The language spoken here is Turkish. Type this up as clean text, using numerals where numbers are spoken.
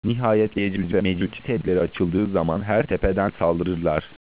Nihayet Yecüc ve Mecüc tepleri açıldığı zaman her tepeden saldırırlar.